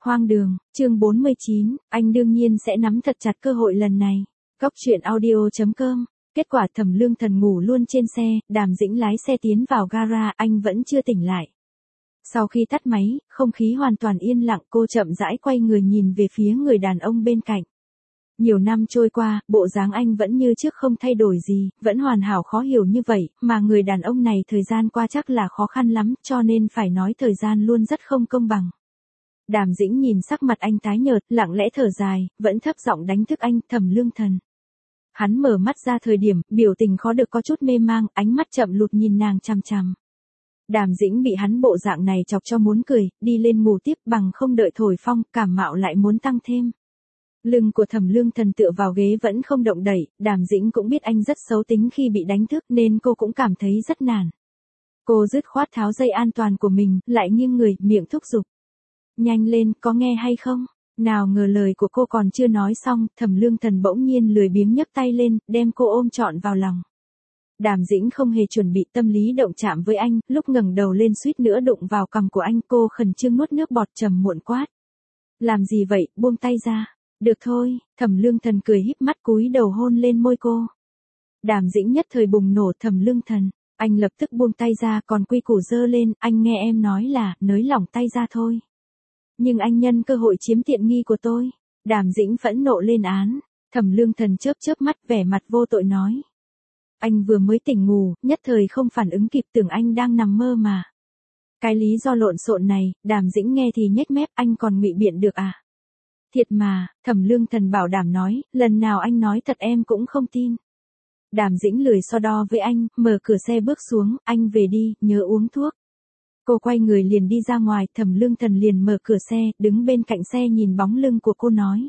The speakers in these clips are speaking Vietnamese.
Hoang đường, chương 49, anh đương nhiên sẽ nắm thật chặt cơ hội lần này. Cóc truyện audio.com. Kết quả Thẩm Lương Thần ngủ luôn trên xe, Đàm Dĩnh lái xe tiến vào gara, anh vẫn chưa tỉnh lại. Sau khi tắt máy, không khí hoàn toàn yên lặng, cô chậm rãi quay người nhìn về phía người đàn ông bên cạnh. Nhiều năm trôi qua, bộ dáng anh vẫn như trước không thay đổi gì, vẫn hoàn hảo khó hiểu như vậy, mà người đàn ông này thời gian qua chắc là khó khăn lắm, cho nên phải nói thời gian luôn rất không công bằng. Đàm Dĩnh nhìn sắc mặt anh tái nhợt, lặng lẽ thở dài, vẫn thấp giọng đánh thức anh, Thẩm Lương Thần. Hắn mở mắt ra thời điểm, biểu tình khó được có chút mê mang, ánh mắt chậm lụt nhìn nàng chằm chằm. Đàm Dĩnh bị hắn bộ dạng này chọc cho muốn cười, đi lên ngủ tiếp bằng không đợi thổi phong, cảm mạo lại muốn tăng thêm. Lưng của Thẩm Lương Thần tựa vào ghế vẫn không động đậy, Đàm Dĩnh cũng biết anh rất xấu tính khi bị đánh thức nên cô cũng cảm thấy rất nản. Cô dứt khoát tháo dây an toàn của mình, lại nghiêng người, miệng thúc giục. Nhanh lên, có nghe hay không? Nào ngờ lời của cô còn chưa nói xong, Thẩm Lương Thần bỗng nhiên lười biếng nhấc tay lên, đem cô ôm trọn vào lòng. Đàm Dĩnh không hề chuẩn bị tâm lý động chạm với anh, lúc ngẩng đầu lên suýt nữa đụng vào cằm của anh, cô khẩn trương nuốt nước bọt trầm muộn quát. Làm gì vậy, buông tay ra. Được thôi, Thẩm Lương Thần cười híp mắt cúi đầu hôn lên môi cô. Đàm Dĩnh nhất thời bùng nổ, Thẩm Lương Thần, anh lập tức buông tay ra, còn quy củ giơ lên, anh nghe em nói là, nới lỏng tay ra thôi. Nhưng anh nhân cơ hội chiếm tiện nghi của tôi. Đàm Dĩnh phẫn nộ lên án. Thẩm Lương Thần chớp chớp mắt vẻ mặt vô tội nói. Anh vừa mới tỉnh ngủ, nhất thời không phản ứng kịp, tưởng anh đang nằm mơ mà. Cái lý do lộn xộn này, Đàm Dĩnh nghe thì nhếch mép, anh còn ngụy biện được à? Thiệt mà, Thẩm Lương Thần bảo đảm nói, lần nào anh nói thật em cũng không tin. Đàm Dĩnh lười so đo với anh, mở cửa xe bước xuống, anh về đi, nhớ uống thuốc. Cô quay người liền đi ra ngoài, Thẩm Lương Thần liền mở cửa xe, đứng bên cạnh xe nhìn bóng lưng của cô nói.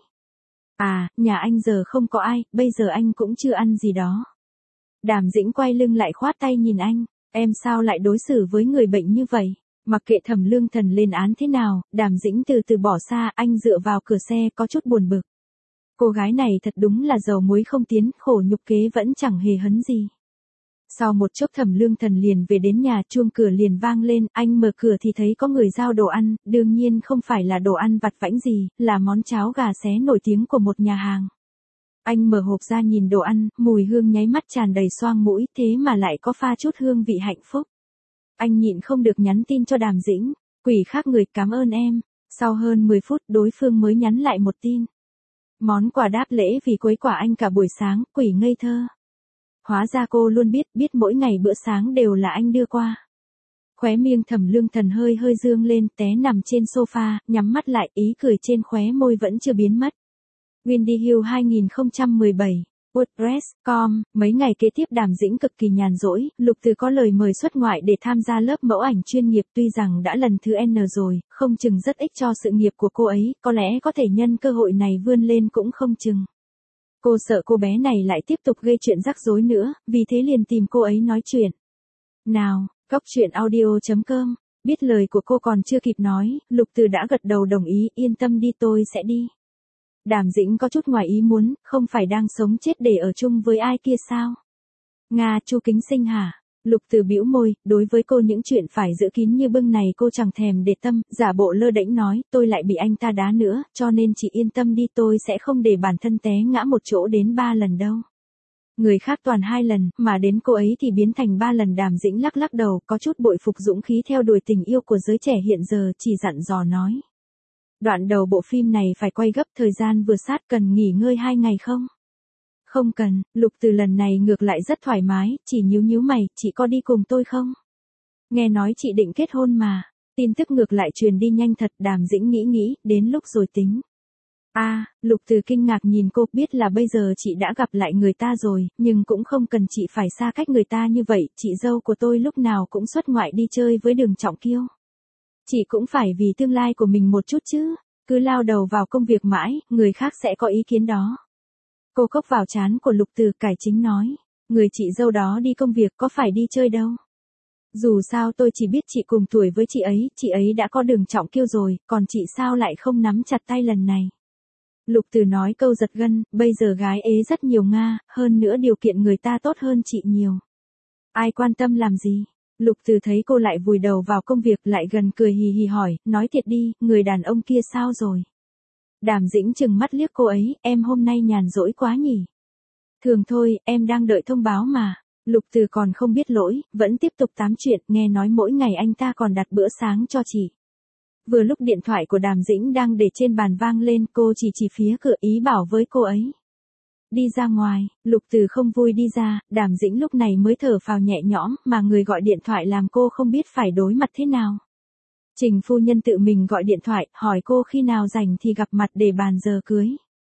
À, nhà anh giờ không có ai, bây giờ anh cũng chưa ăn gì đó. Đàm Dĩnh quay lưng lại khoát tay nhìn anh, em sao lại đối xử với người bệnh như vậy? Mặc kệ Thẩm Lương Thần lên án thế nào, Đàm Dĩnh từ từ bỏ xa, anh dựa vào cửa xe có chút buồn bực. Cô gái này thật đúng là dầu muối không tiến, khổ nhục kế vẫn chẳng hề hấn gì. Sau một chốc Thẩm Lương Thần liền về đến nhà, chuông cửa liền vang lên, anh mở cửa thì thấy có người giao đồ ăn, đương nhiên không phải là đồ ăn vặt vãnh gì, là món cháo gà xé nổi tiếng của một nhà hàng. Anh mở hộp ra nhìn đồ ăn, mùi hương nháy mắt tràn đầy xoang mũi, thế mà lại có pha chút hương vị hạnh phúc. Anh nhịn không được nhắn tin cho Đàm Dĩnh, quỷ khác người, cảm ơn em. Sau hơn 10 phút đối phương mới nhắn lại một tin. Món quà đáp lễ vì quấy quả anh cả buổi sáng, quỷ ngây thơ. Hóa ra cô luôn biết mỗi ngày bữa sáng đều là anh đưa qua. Khóe miệng Thẩm Lương Thần hơi hơi dương lên, té nằm trên sofa, nhắm mắt lại, ý cười trên khóe môi vẫn chưa biến mất. Windy Hill 2017, WordPress.com, mấy ngày kế tiếp Đàm Dĩnh cực kỳ nhàn rỗi, Lục Từ có lời mời xuất ngoại để tham gia lớp mẫu ảnh chuyên nghiệp, tuy rằng đã lần thứ N rồi, không chừng rất ích cho sự nghiệp của cô ấy, có lẽ có thể nhân cơ hội này vươn lên cũng không chừng. Cô sợ cô bé này lại tiếp tục gây chuyện rắc rối nữa, vì thế liền tìm cô ấy nói chuyện. Nào, Cóc truyện audio.com, biết lời của cô còn chưa kịp nói, Lục Từ đã gật đầu đồng ý, yên tâm đi tôi sẽ đi. Đàm Dĩnh có chút ngoài ý muốn, không phải đang sống chết để ở chung với ai kia sao? Nga, Chu Kính Sinh hả? Lục Từ bĩu môi, đối với cô những chuyện phải giữ kín như bưng này cô chẳng thèm để tâm, giả bộ lơ đễnh nói, tôi lại bị anh ta đá nữa, cho nên chị yên tâm đi, tôi sẽ không để bản thân té ngã một chỗ đến 3 lần đâu. Người khác toàn 2 lần, mà đến cô ấy thì biến thành 3 lần. Đàm Dĩnh lắc lắc đầu, có chút bội phục dũng khí theo đuổi tình yêu của giới trẻ hiện giờ, chỉ dặn dò nói. Đoạn đầu bộ phim này phải quay gấp, thời gian vừa sát, cần nghỉ ngơi 2 ngày không? Không cần, Lục Từ lần này ngược lại rất thoải mái, chỉ nhíu mày, chị có đi cùng tôi không? Nghe nói chị định kết hôn mà. Tin tức ngược lại truyền đi nhanh thật, Đàm Dĩnh nghĩ, đến lúc rồi tính. Lục Từ kinh ngạc nhìn cô, biết là bây giờ chị đã gặp lại người ta rồi, nhưng cũng không cần chị phải xa cách người ta như vậy, chị dâu của tôi lúc nào cũng xuất ngoại đi chơi với Đường Trọng Kiêu. Chị cũng phải vì tương lai của mình một chút chứ, cứ lao đầu vào công việc mãi, người khác sẽ có ý kiến đó. Cô cốc vào trán của Lục Từ, cải chính nói, người chị dâu đó đi công việc có phải đi chơi đâu. Dù sao tôi chỉ biết chị cùng tuổi với chị ấy đã có Đường Trọng Kiêu rồi, còn chị sao lại không nắm chặt tay lần này. Lục Từ nói câu giật gân, bây giờ gái ế rất nhiều Nga, hơn nữa điều kiện người ta tốt hơn chị nhiều. Ai quan tâm làm gì. Lục Từ thấy cô lại vùi đầu vào công việc lại gần cười hì hì hỏi, nói thiệt đi, người đàn ông kia sao rồi? Đàm Dĩnh trừng mắt liếc cô ấy, em hôm nay nhàn rỗi quá nhỉ? Thường thôi, em đang đợi thông báo mà. Lục Từ còn không biết lỗi, vẫn tiếp tục tám chuyện, nghe nói mỗi ngày anh ta còn đặt bữa sáng cho chị. Vừa lúc điện thoại của Đàm Dĩnh đang để trên bàn vang lên, cô chỉ phía cửa ý bảo với cô ấy. Đi ra ngoài, Lục Từ không vui đi ra, Đàm Dĩnh lúc này mới thở phào nhẹ nhõm, mà người gọi điện thoại làm cô không biết phải đối mặt thế nào. Trình phu nhân tự mình gọi điện thoại, hỏi cô khi nào rảnh thì gặp mặt để bàn giờ cưới.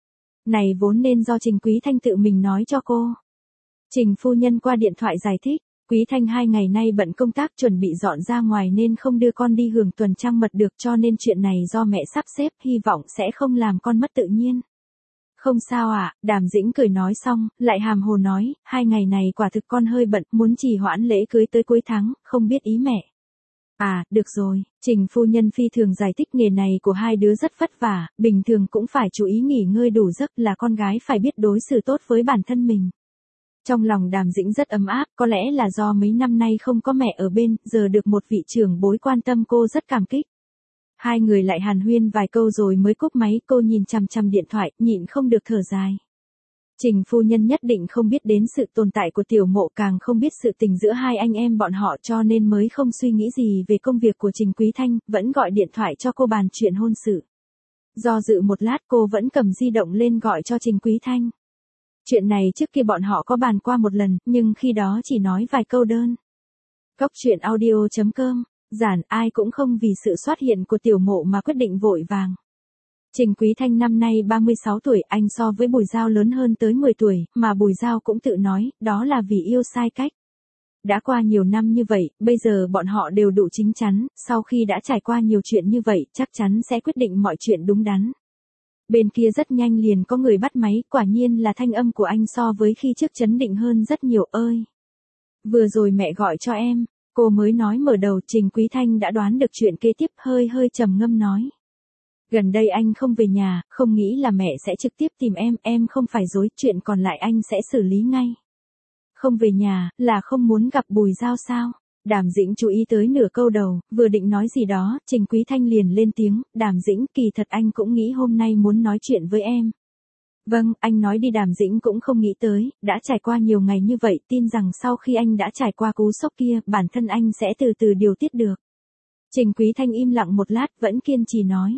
Này vốn nên do Trình Quý Thanh tự mình nói cho cô. Trình phu nhân qua điện thoại giải thích, Quý Thanh 2 ngày nay bận công tác chuẩn bị dọn ra ngoài nên không đưa con đi hưởng tuần trăng mật được, cho nên chuyện này do mẹ sắp xếp, hy vọng sẽ không làm con mất tự nhiên. Không sao ạ, Đàm Dĩnh cười nói xong, lại hàm hồ nói, 2 ngày này quả thực con hơi bận, muốn trì hoãn lễ cưới tới cuối tháng, không biết ý mẹ. À, được rồi, Trình phu nhân phi thường giải thích nghề này của hai đứa rất vất vả, bình thường cũng phải chú ý nghỉ ngơi đủ giấc, là con gái phải biết đối xử tốt với bản thân mình. Trong lòng Đàm Dĩnh rất ấm áp, có lẽ là do mấy năm nay không có mẹ ở bên, giờ được một vị trưởng bối quan tâm cô rất cảm kích. Hai người lại hàn huyên vài câu rồi mới cúp máy, cô nhìn chằm chằm điện thoại, nhịn không được thở dài. Trình phu nhân nhất định không biết đến sự tồn tại của Tiểu Mộ, càng không biết sự tình giữa hai anh em bọn họ, cho nên mới không suy nghĩ gì về công việc của Trình Quý Thanh, vẫn gọi điện thoại cho cô bàn chuyện hôn sự. Do dự một lát cô vẫn cầm di động lên gọi cho Trình Quý Thanh. Chuyện này trước kia bọn họ có bàn qua một lần, nhưng khi đó chỉ nói vài câu đơn. Cóc truyện audio.com, giản, ai cũng không vì sự xuất hiện của Tiểu Mộ mà quyết định vội vàng. Trình Quý Thanh năm nay 36 tuổi, anh so với Bùi Giao lớn hơn tới 10 tuổi, mà Bùi Giao cũng tự nói, đó là vì yêu sai cách. Đã qua nhiều năm như vậy, bây giờ bọn họ đều đủ chín chắn, sau khi đã trải qua nhiều chuyện như vậy, chắc chắn sẽ quyết định mọi chuyện đúng đắn. Bên kia rất nhanh liền có người bắt máy, quả nhiên là thanh âm của anh so với khi trước chấn định hơn rất nhiều. Ơi! Vừa rồi mẹ gọi cho em, cô mới nói mở đầu. Trình Quý Thanh đã đoán được chuyện kế tiếp, hơi trầm ngâm nói. Gần đây anh không về nhà, không nghĩ là mẹ sẽ trực tiếp tìm em không phải dối, chuyện còn lại anh sẽ xử lý ngay. Không về nhà, là không muốn gặp Bùi Giao sao? Đàm Dĩnh chú ý tới nửa câu đầu, vừa định nói gì đó, Trình Quý Thanh liền lên tiếng, Đàm Dĩnh, kỳ thật anh cũng nghĩ hôm nay muốn nói chuyện với em. Vâng, anh nói đi. Đàm Dĩnh cũng không nghĩ tới, đã trải qua nhiều ngày như vậy, tin rằng sau khi anh đã trải qua cú sốc kia, bản thân anh sẽ từ từ điều tiết được. Trình Quý Thanh im lặng một lát, vẫn kiên trì nói.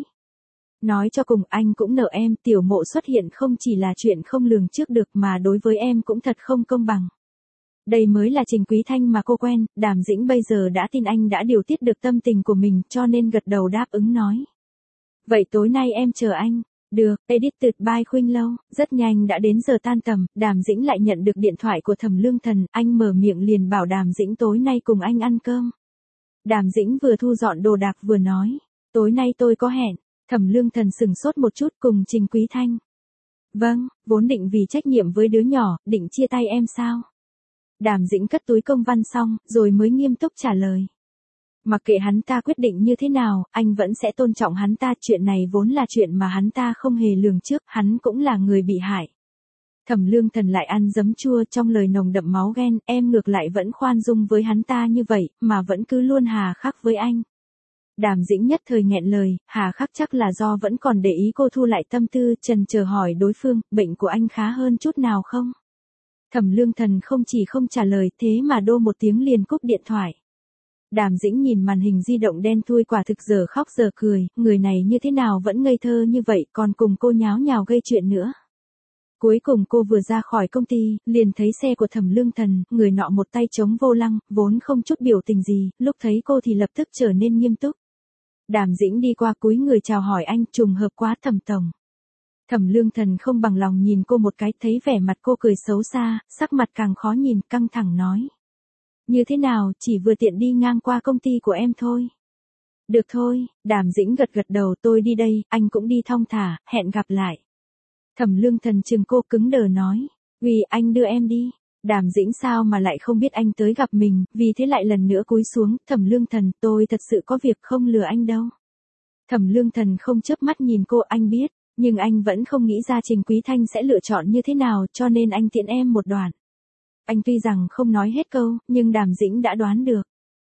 Nói cho cùng anh cũng nợ em, Tiểu Mộ xuất hiện không chỉ là chuyện không lường trước được mà đối với em cũng thật không công bằng. Đây mới là Trình Quý Thanh mà cô quen, Đàm Dĩnh bây giờ đã tin anh đã điều tiết được tâm tình của mình, cho nên gật đầu đáp ứng nói. Vậy tối nay em chờ anh. Được, edited by Khuynh Lâu. Rất nhanh đã đến giờ tan tầm, Đàm Dĩnh lại nhận được điện thoại của Thẩm Lương Thần, anh mở miệng liền bảo Đàm Dĩnh tối nay cùng anh ăn cơm. Đàm Dĩnh vừa thu dọn đồ đạc vừa nói, tối nay tôi có hẹn. Thẩm Lương Thần sừng sốt một chút, cùng Trình Quý Thanh. Vâng, vốn định vì trách nhiệm với đứa nhỏ, định chia tay em sao? Đàm Dĩnh cất túi công văn xong, rồi mới nghiêm túc trả lời. Mặc kệ hắn ta quyết định như thế nào, anh vẫn sẽ tôn trọng hắn ta, chuyện này vốn là chuyện mà hắn ta không hề lường trước, hắn cũng là người bị hại. Thẩm Lương Thần lại ăn giấm chua, trong lời nồng đậm máu ghen, em ngược lại vẫn khoan dung với hắn ta như vậy, mà vẫn cứ luôn hà khắc với anh. Đàm Dĩnh nhất thời nghẹn lời, hà khắc chắc là do vẫn còn để ý. Cô thu lại tâm tư, chần chờ hỏi đối phương, bệnh của anh khá hơn chút nào không? Thẩm Lương Thần không chỉ không trả lời, thế mà đô một tiếng liền cúp điện thoại. Đàm Dĩnh nhìn màn hình di động đen thui, quả thực giờ khóc giờ cười, người này như thế nào vẫn ngây thơ như vậy, còn cùng cô nháo nhào gây chuyện nữa. Cuối cùng cô vừa ra khỏi công ty, liền thấy xe của Thẩm Lương Thần, người nọ một tay chống vô lăng, vốn không chút biểu tình gì, lúc thấy cô thì lập tức trở nên nghiêm túc. Đàm Dĩnh đi qua cúi người chào hỏi anh, trùng hợp quá Thẩm tổng. Thẩm Lương Thần không bằng lòng nhìn cô một cái, thấy vẻ mặt cô cười xấu xa, sắc mặt càng khó nhìn, căng thẳng nói. Như thế nào, chỉ vừa tiện đi ngang qua công ty của em thôi. Được thôi, Đàm Dĩnh gật đầu, tôi đi đây, anh cũng đi thong thả, hẹn gặp lại. Thẩm Lương Thần chừng cô, cứng đờ nói. Vì anh đưa em đi. Đàm Dĩnh sao mà lại không biết anh tới gặp mình, vì thế lại lần nữa cúi xuống. Thẩm Lương Thần, tôi thật sự có việc, không lừa anh đâu. Thẩm Lương Thần không chớp mắt nhìn cô, anh biết, nhưng anh vẫn không nghĩ ra Trình Quý Thanh sẽ lựa chọn như thế nào, cho nên anh tiễn em một đoạn. Anh tuy rằng không nói hết câu, nhưng Đàm Dĩnh đã đoán được.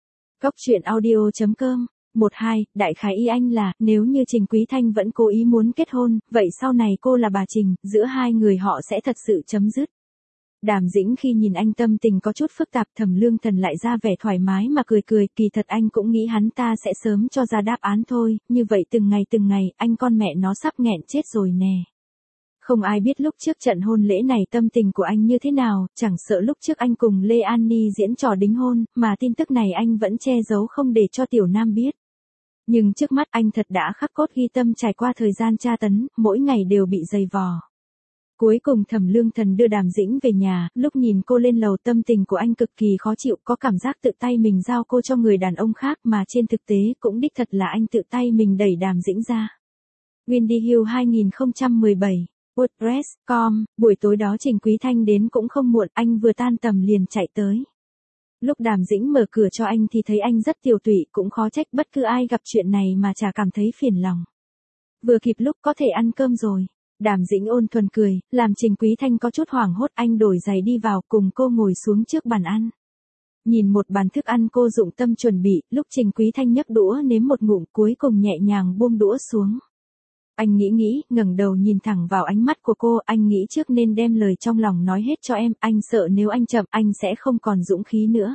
Cóc truyện audio.com. 1-2, đại khái ý anh là, nếu như Trình Quý Thanh vẫn cố ý muốn kết hôn, vậy sau này cô là bà Trình, giữa hai người họ sẽ thật sự chấm dứt. Đàm Dĩnh khi nhìn anh tâm tình có chút phức tạp, Thẩm Lương Thần lại ra vẻ thoải mái mà cười cười, kỳ thật anh cũng nghĩ hắn ta sẽ sớm cho ra đáp án thôi, như vậy từng ngày, anh con mẹ nó sắp nghẹn chết rồi nè. Không ai biết lúc trước trận hôn lễ này tâm tình của anh như thế nào, chẳng sợ lúc trước anh cùng Lê An Ni diễn trò đính hôn, mà tin tức này anh vẫn che giấu không để cho Tiểu Nam biết. Nhưng trước mắt anh thật đã khắc cốt ghi tâm, trải qua thời gian tra tấn, mỗi ngày đều bị dày vò. Cuối cùng Thẩm Lương Thần đưa Đàm Dĩnh về nhà, lúc nhìn cô lên lầu tâm tình của anh cực kỳ khó chịu, có cảm giác tự tay mình giao cô cho người đàn ông khác, mà trên thực tế cũng đích thật là anh tự tay mình đẩy Đàm Dĩnh ra. Windy Hill 2017. WordPress.com. Buổi tối đó Trình Quý Thanh đến cũng không muộn, anh vừa tan tầm liền chạy tới. Lúc Đàm Dĩnh mở cửa cho anh thì thấy anh rất tiều tụy, cũng khó trách bất cứ ai gặp chuyện này mà chả cảm thấy phiền lòng. Vừa kịp lúc có thể ăn cơm rồi. Đàm Dĩnh ôn thuần cười, làm Trình Quý Thanh có chút hoảng hốt, anh đổi giày đi vào cùng cô ngồi xuống trước bàn ăn. Nhìn một bàn thức ăn cô dụng tâm chuẩn bị, lúc Trình Quý Thanh nhấc đũa nếm một ngụm cuối cùng nhẹ nhàng buông đũa xuống. Anh nghĩ, ngẩng đầu nhìn thẳng vào ánh mắt của cô, anh nghĩ trước nên đem lời trong lòng nói hết cho em, anh sợ nếu anh chậm anh sẽ không còn dũng khí nữa.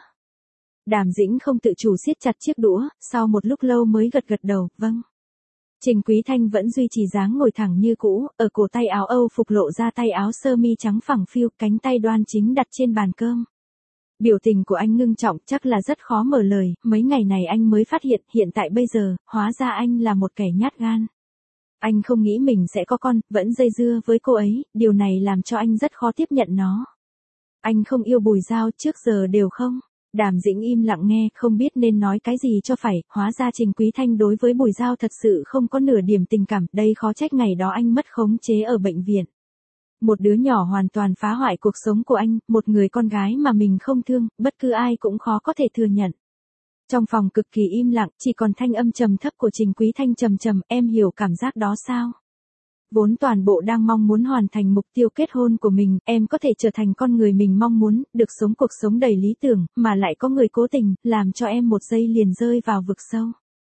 Đàm Dĩnh không tự chủ siết chặt chiếc đũa, sau một lúc lâu mới gật đầu, vâng. Trình Quý Thanh vẫn duy trì dáng ngồi thẳng như cũ, ở cổ tay áo Âu phục lộ ra tay áo sơ mi trắng phẳng phiu, cánh tay đoan chính đặt trên bàn cơm. Biểu tình của anh ngưng trọng, chắc là rất khó mở lời, mấy ngày này anh mới phát hiện tại bây giờ, hóa ra anh là một kẻ nhát gan. Anh không nghĩ mình sẽ có con, vẫn dây dưa với cô ấy, điều này làm cho anh rất khó tiếp nhận nó. Anh không yêu Bùi Giao, trước giờ đều không. Đàm Dĩnh im lặng nghe, không biết nên nói cái gì cho phải, hóa ra Trình Quý Thanh đối với Bùi Giao thật sự không có nửa điểm tình cảm, đây khó trách ngày đó anh mất khống chế ở bệnh viện. Một đứa nhỏ hoàn toàn phá hoại cuộc sống của anh, một người con gái mà mình không thương, bất cứ ai cũng khó có thể thừa nhận. Trong phòng cực kỳ im lặng, chỉ còn thanh âm trầm thấp của Trình Quý Thanh trầm, em hiểu cảm giác đó sao? Vốn toàn bộ đang mong muốn hoàn thành mục tiêu kết hôn của mình, em có thể trở thành con người mình mong muốn, được sống cuộc sống đầy lý tưởng, mà lại có người cố tình, làm cho em một giây liền rơi vào vực sâu.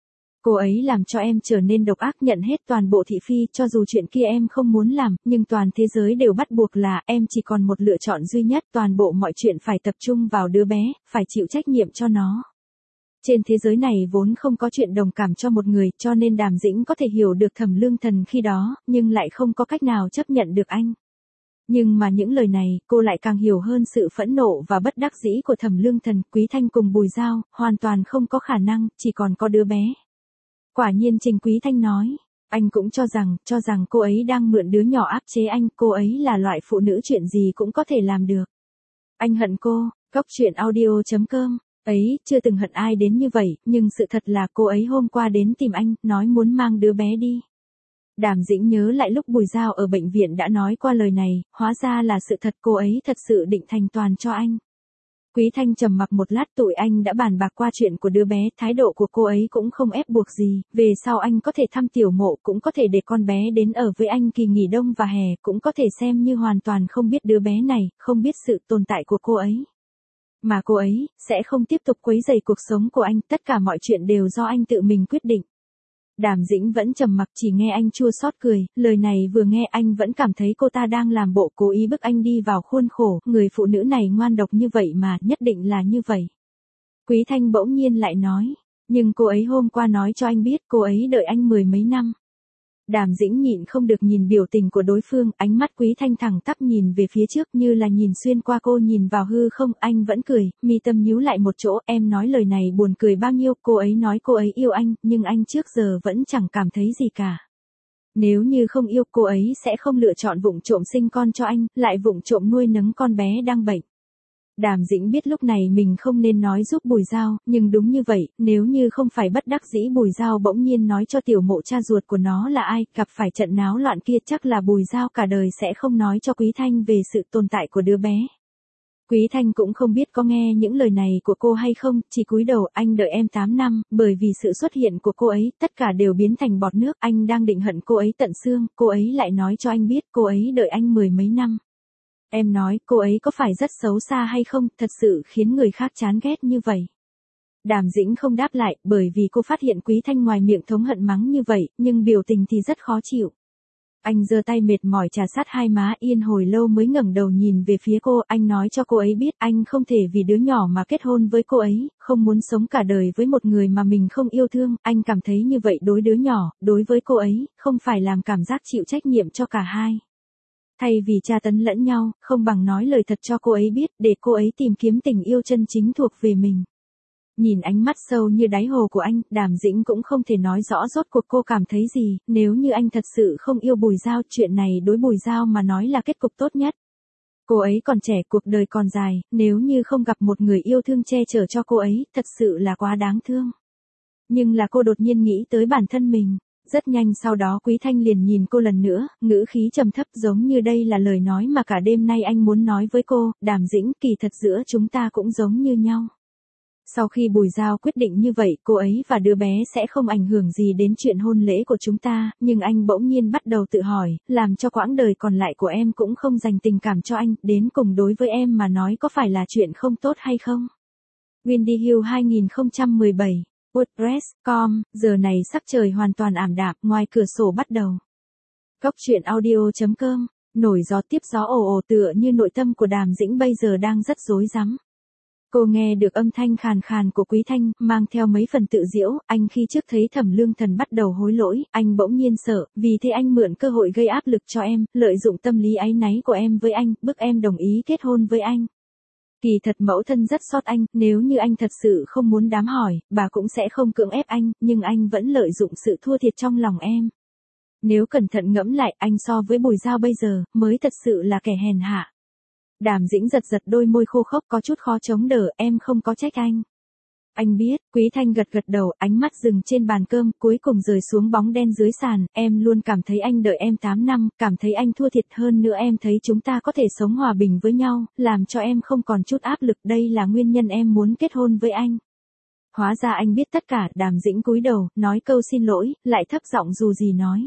Cô ấy làm cho em trở nên độc ác, nhận hết toàn bộ thị phi, cho dù chuyện kia em không muốn làm, nhưng toàn thế giới đều bắt buộc là, em chỉ còn một lựa chọn duy nhất, toàn bộ mọi chuyện phải tập trung vào đứa bé, phải chịu trách nhiệm cho nó. Trên thế giới này vốn không có chuyện đồng cảm cho một người, cho nên Đàm Dĩnh có thể hiểu được Thẩm Lương Thần khi đó, nhưng lại không có cách nào chấp nhận được anh. Nhưng mà những lời này, cô lại càng hiểu hơn sự phẫn nộ và bất đắc dĩ của Thẩm Lương Thần. Quý Thanh cùng Bùi Giao, hoàn toàn không có khả năng, chỉ còn có đứa bé. Quả nhiên Trình Quý Thanh nói, anh cũng cho rằng cô ấy đang mượn đứa nhỏ áp chế anh, cô ấy là loại phụ nữ chuyện gì cũng có thể làm được. Anh hận cô. Cóc truyện audio.com. Ấy, chưa từng hận ai đến như vậy, nhưng sự thật là cô ấy hôm qua đến tìm anh, nói muốn mang đứa bé đi. Đàm Dĩnh nhớ lại lúc Bùi Giao ở bệnh viện đã nói qua lời này, hóa ra là sự thật, cô ấy thật sự định thành toàn cho anh. Quý Thanh trầm mặc một lát, tụi anh đã bàn bạc qua chuyện của đứa bé, thái độ của cô ấy cũng không ép buộc gì, về sau anh có thể thăm Tiểu Mộ, cũng có thể để con bé đến ở với anh kỳ nghỉ đông và hè, cũng có thể xem như hoàn toàn không biết đứa bé này, không biết sự tồn tại của cô ấy. Mà cô ấy, sẽ không tiếp tục quấy rầy cuộc sống của anh, tất cả mọi chuyện đều do anh tự mình quyết định. Đàm Dĩnh vẫn trầm mặc, chỉ nghe anh chua xót cười, lời này vừa nghe anh vẫn cảm thấy cô ta đang làm bộ cố ý bức anh đi vào khuôn khổ, người phụ nữ này ngoan độc như vậy mà, nhất định là như vậy. Quý Thanh bỗng nhiên lại nói, nhưng cô ấy hôm qua nói cho anh biết cô ấy đợi anh 10 mấy năm. Đàm Dĩnh nhịn không được nhìn biểu tình của đối phương, ánh mắt Quý Thanh thẳng tắp nhìn về phía trước như là nhìn xuyên qua cô, nhìn vào hư không, anh vẫn cười, mi tâm nhíu lại một chỗ, em nói lời này buồn cười bao nhiêu, cô ấy nói cô ấy yêu anh, nhưng anh trước giờ vẫn chẳng cảm thấy gì cả. Nếu như không yêu, cô ấy sẽ không lựa chọn vụng trộm sinh con cho anh, lại vụng trộm nuôi nấng con bé đang bệnh. Đàm Dĩnh biết lúc này mình không nên nói giúp Bùi Giao, nhưng đúng như vậy, nếu như không phải bất đắc dĩ Bùi Giao bỗng nhiên nói cho Tiểu Mộ cha ruột của nó là ai, gặp phải trận náo loạn kia chắc là Bùi Giao cả đời sẽ không nói cho Quý Thanh về sự tồn tại của đứa bé. Quý Thanh cũng không biết có nghe những lời này của cô hay không, chỉ cúi đầu, anh đợi em 8 năm, bởi vì sự xuất hiện của cô ấy, tất cả đều biến thành bọt nước, anh đang định hận cô ấy tận xương, cô ấy lại nói cho anh biết cô ấy đợi anh 10 mấy năm. Em nói, cô ấy có phải rất xấu xa hay không, thật sự khiến người khác chán ghét như vậy. Đàm Dĩnh không đáp lại, bởi vì cô phát hiện Quý Thanh ngoài miệng thống hận mắng như vậy, nhưng biểu tình thì rất khó chịu. Anh giơ tay mệt mỏi trà sát hai má Yên hồi lâu mới ngẩng đầu nhìn về phía cô, anh nói cho cô ấy biết anh không thể vì đứa nhỏ mà kết hôn với cô ấy, không muốn sống cả đời với một người mà mình không yêu thương, anh cảm thấy như vậy đối đứa nhỏ, đối với cô ấy, không phải làm cảm giác chịu trách nhiệm cho cả hai. Thay vì tra tấn lẫn nhau, không bằng nói lời thật cho cô ấy biết, để cô ấy tìm kiếm tình yêu chân chính thuộc về mình. Nhìn ánh mắt sâu như đáy hồ của anh, Đàm Dĩnh cũng không thể nói rõ rốt cuộc cô cảm thấy gì, nếu như anh thật sự không yêu Bùi Giao, chuyện này đối Bùi Giao mà nói là kết cục tốt nhất. Cô ấy còn trẻ, cuộc đời còn dài, nếu như không gặp một người yêu thương che chở cho cô ấy, thật sự là quá đáng thương. Nhưng là cô đột nhiên nghĩ tới bản thân mình. Rất nhanh sau đó Quý Thanh liền nhìn cô lần nữa, ngữ khí trầm thấp giống như đây là lời nói mà cả đêm nay anh muốn nói với cô, Đàm Dĩnh, kỳ thật giữa chúng ta cũng giống như nhau. Sau khi Bùi Giao quyết định như vậy, cô ấy và đứa bé sẽ không ảnh hưởng gì đến chuyện hôn lễ của chúng ta, nhưng anh bỗng nhiên bắt đầu tự hỏi, làm cho quãng đời còn lại của em cũng không dành tình cảm cho anh, đến cùng đối với em mà nói có phải là chuyện không tốt hay không? Windy Hill 2017, WordPress.com, giờ này sắc trời hoàn toàn ảm đạm, ngoài cửa sổ bắt đầu. Cốc truyện audio.com, nổi gió tiếp gió ồ ồ tựa như nội tâm của Đàm Dĩnh bây giờ đang rất rối rắm. Cô nghe được âm thanh khàn khàn của Quý Thanh, mang theo mấy phần tự giễu, anh khi trước thấy Thẩm Lương Thần bắt đầu hối lỗi, anh bỗng nhiên sợ, vì thế anh mượn cơ hội gây áp lực cho em, lợi dụng tâm lý áy náy của em với anh, bức em đồng ý kết hôn với anh. Kỳ thật mẫu thân rất xót anh, nếu như anh thật sự không muốn đám hỏi, bà cũng sẽ không cưỡng ép anh, nhưng anh vẫn lợi dụng sự thua thiệt trong lòng em. Nếu cẩn thận ngẫm lại, anh so với Bùi Giao bây giờ, mới thật sự là kẻ hèn hạ. Đàm Dĩnh giật giật đôi môi khô khốc có chút khó chống đỡ, em không có trách anh. Anh biết, Quý Thanh gật gật đầu, ánh mắt dừng trên bàn cơm, cuối cùng rời xuống bóng đen dưới sàn, em luôn cảm thấy anh đợi em 8 năm, cảm thấy anh thua thiệt hơn nữa em thấy chúng ta có thể sống hòa bình với nhau, làm cho em không còn chút áp lực, đây là nguyên nhân em muốn kết hôn với anh. Hóa ra anh biết tất cả, Đàm Dĩnh cúi đầu, nói câu xin lỗi, lại thấp giọng dù gì nói.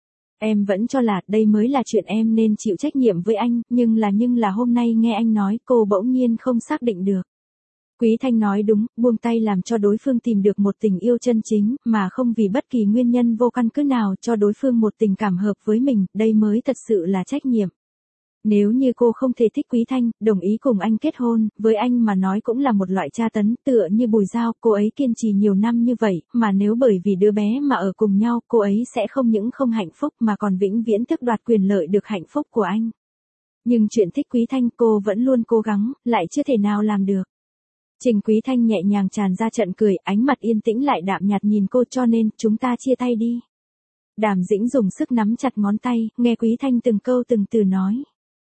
Em vẫn cho là đây mới là chuyện em nên chịu trách nhiệm với anh, nhưng là hôm nay nghe anh nói cô bỗng nhiên không xác định được. Quý Thanh nói đúng, buông tay làm cho đối phương tìm được một tình yêu chân chính, mà không vì bất kỳ nguyên nhân vô căn cứ nào cho đối phương một tình cảm hợp với mình, đây mới thật sự là trách nhiệm. Nếu như cô không thể thích Quý Thanh, đồng ý cùng anh kết hôn, với anh mà nói cũng là một loại tra tấn, tựa như Bùi Giao, cô ấy kiên trì nhiều năm như vậy, mà nếu bởi vì đứa bé mà ở cùng nhau, cô ấy sẽ không những không hạnh phúc mà còn vĩnh viễn tước đoạt quyền lợi được hạnh phúc của anh. Nhưng chuyện thích Quý Thanh cô vẫn luôn cố gắng, lại chưa thể nào làm được. Trình Quý Thanh nhẹ nhàng tràn ra trận cười, ánh mặt yên tĩnh lại đạm nhạt nhìn cô, cho nên, chúng ta chia tay đi. Đàm Dĩnh dùng sức nắm chặt ngón tay, nghe Quý Thanh từng câu từng từ nói.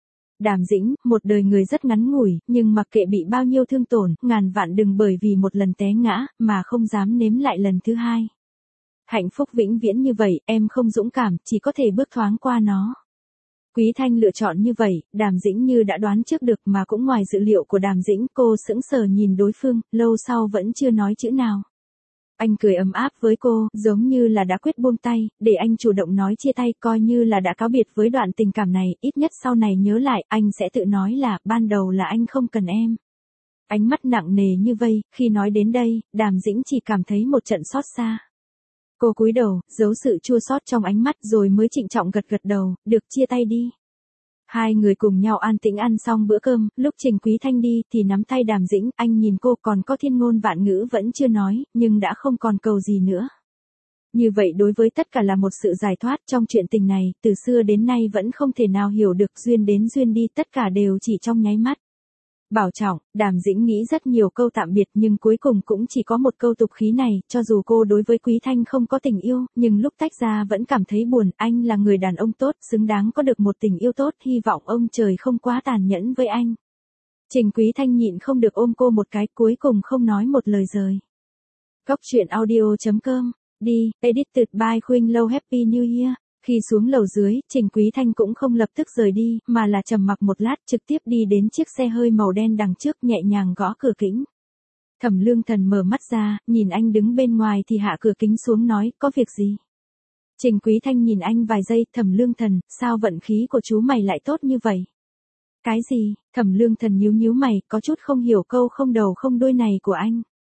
Đàm Dĩnh, một đời người rất ngắn ngủi, nhưng mặc kệ bị bao nhiêu thương tổn, ngàn vạn đừng bởi vì một lần té ngã, mà không dám nếm lại lần thứ hai. Hạnh phúc vĩnh viễn như vậy, em không dũng cảm, chỉ có thể bước thoáng qua nó. Quý Thanh lựa chọn như vậy, Đàm Dĩnh như đã đoán trước được mà cũng ngoài dự liệu của Đàm Dĩnh, cô sững sờ nhìn đối phương, lâu sau vẫn chưa nói chữ nào. Anh cười ấm áp với cô, giống như là đã quyết buông tay, để anh chủ động nói chia tay, coi như là đã cáo biệt với đoạn tình cảm này, ít nhất sau này nhớ lại, anh sẽ tự nói là, ban đầu là anh không cần em. Ánh mắt nặng nề như vây, khi nói đến đây, Đàm Dĩnh chỉ cảm thấy một trận xót xa. Cô cúi đầu, giấu sự chua xót trong ánh mắt rồi mới trịnh trọng gật gật đầu, được chia tay đi. Hai người cùng nhau an tĩnh ăn xong bữa cơm, lúc Trình Quý Thanh đi thì nắm tay Đàm Dĩnh, anh nhìn cô còn có thiên ngôn vạn ngữ vẫn chưa nói, nhưng đã không còn cầu gì nữa. Như vậy đối với tất cả là một sự giải thoát trong chuyện tình này, từ xưa đến nay vẫn không thể nào hiểu được duyên đến duyên đi, tất cả đều chỉ trong nháy mắt. Bảo trọng, Đàm Dĩnh nghĩ rất nhiều câu tạm biệt nhưng cuối cùng cũng chỉ có một câu tục khí này, cho dù cô đối với Quý Thanh không có tình yêu, nhưng lúc tách ra vẫn cảm thấy buồn, anh là người đàn ông tốt, xứng đáng có được một tình yêu tốt, hy vọng ông trời không quá tàn nhẫn với anh. Trình Quý Thanh nhịn không được ôm cô một cái, cuối cùng không nói một lời rời. Cốc truyện audio.com, đi, edited by Khuynh Lâu Happy New Year. Khi xuống lầu dưới, Trình Quý Thanh cũng không lập tức rời đi, mà là trầm mặc một lát trực tiếp đi đến chiếc xe hơi màu đen đằng trước nhẹ nhàng gõ cửa kính. Thẩm Lương Thần mở mắt ra, nhìn anh đứng bên ngoài thì hạ cửa kính xuống nói, có việc gì? Trình Quý Thanh nhìn anh vài giây, Thẩm Lương Thần, sao vận khí của chú mày lại tốt như vậy? Cái gì? Thẩm Lương Thần nhíu nhíu mày, có chút không hiểu câu không đầu không đuôi này của anh.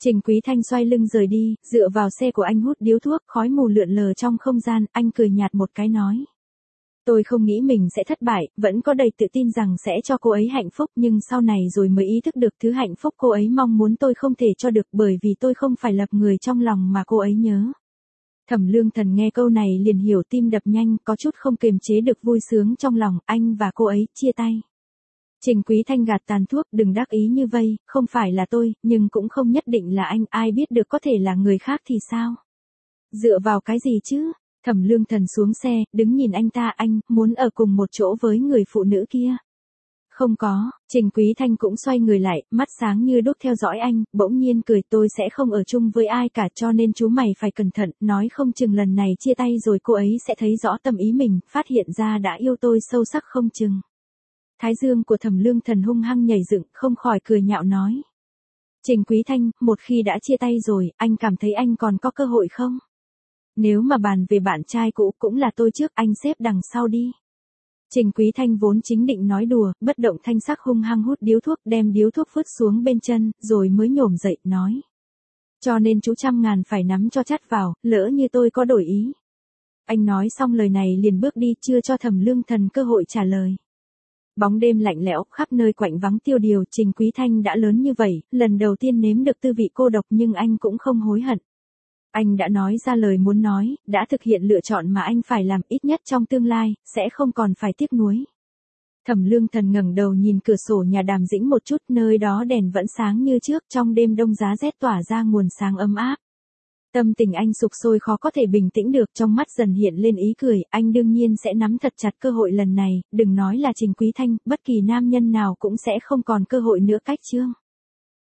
Trình Quý Thanh xoay lưng rời đi, dựa vào xe của anh hút điếu thuốc, khói mù lượn lờ trong không gian, anh cười nhạt một cái nói. Tôi không nghĩ mình sẽ thất bại, vẫn có đầy tự tin rằng sẽ cho cô ấy hạnh phúc, nhưng sau này rồi mới ý thức được thứ hạnh phúc cô ấy mong muốn tôi không thể cho được, bởi vì tôi không phải lập người trong lòng mà cô ấy nhớ. Thẩm Lương Thần nghe câu này liền hiểu, tim đập nhanh, có chút không kiềm chế được vui sướng trong lòng, anh và cô ấy chia tay. Trình Quý Thanh gạt tàn thuốc, đừng đắc ý như vây, không phải là tôi, nhưng cũng không nhất định là anh, ai biết được có thể là người khác thì sao? Dựa vào cái gì chứ? Thẩm Lương Thần xuống xe, đứng nhìn anh ta, anh muốn ở cùng một chỗ với người phụ nữ kia. Không có, Trình Quý Thanh cũng xoay người lại, mắt sáng như đuốc theo dõi anh, bỗng nhiên cười, tôi sẽ không ở chung với ai cả, cho nên chú mày phải cẩn thận, nói không chừng lần này chia tay rồi cô ấy sẽ thấy rõ tâm ý mình, phát hiện ra đã yêu tôi sâu sắc không chừng. Thái dương của Thẩm Lương Thần hung hăng nhảy dựng, không khỏi cười nhạo nói. Trình Quý Thanh, một khi đã chia tay rồi, anh cảm thấy anh còn có cơ hội không? Nếu mà bàn về bạn trai cũ cũng là tôi trước, anh xếp đằng sau đi. Trình Quý Thanh vốn chính định nói đùa, bất động thanh sắc hung hăng hút điếu thuốc, đem điếu thuốc vứt xuống bên chân, rồi mới nhổm dậy, nói. Cho nên chú 100.000 phải nắm cho chắt vào, lỡ như tôi có đổi ý. Anh nói xong lời này liền bước đi, chưa cho Thẩm Lương Thần cơ hội trả lời. Bóng đêm lạnh lẽo, khắp nơi quạnh vắng tiêu điều, Trình Quý Thanh đã lớn như vậy, lần đầu tiên nếm được tư vị cô độc nhưng anh cũng không hối hận. Anh đã nói ra lời muốn nói, đã thực hiện lựa chọn mà anh phải làm, ít nhất trong tương lai, sẽ không còn phải tiếc nuối. Thẩm Lương Thần ngẩng đầu nhìn cửa sổ nhà Đàm Dĩnh một chút, nơi đó đèn vẫn sáng như trước, trong đêm đông giá rét tỏa ra nguồn sáng ấm áp. Tâm tình anh sục sôi khó có thể bình tĩnh được, trong mắt dần hiện lên ý cười, anh đương nhiên sẽ nắm thật chặt cơ hội lần này, đừng nói là Trình Quý Thanh, bất kỳ nam nhân nào cũng sẽ không còn cơ hội nữa cách chương.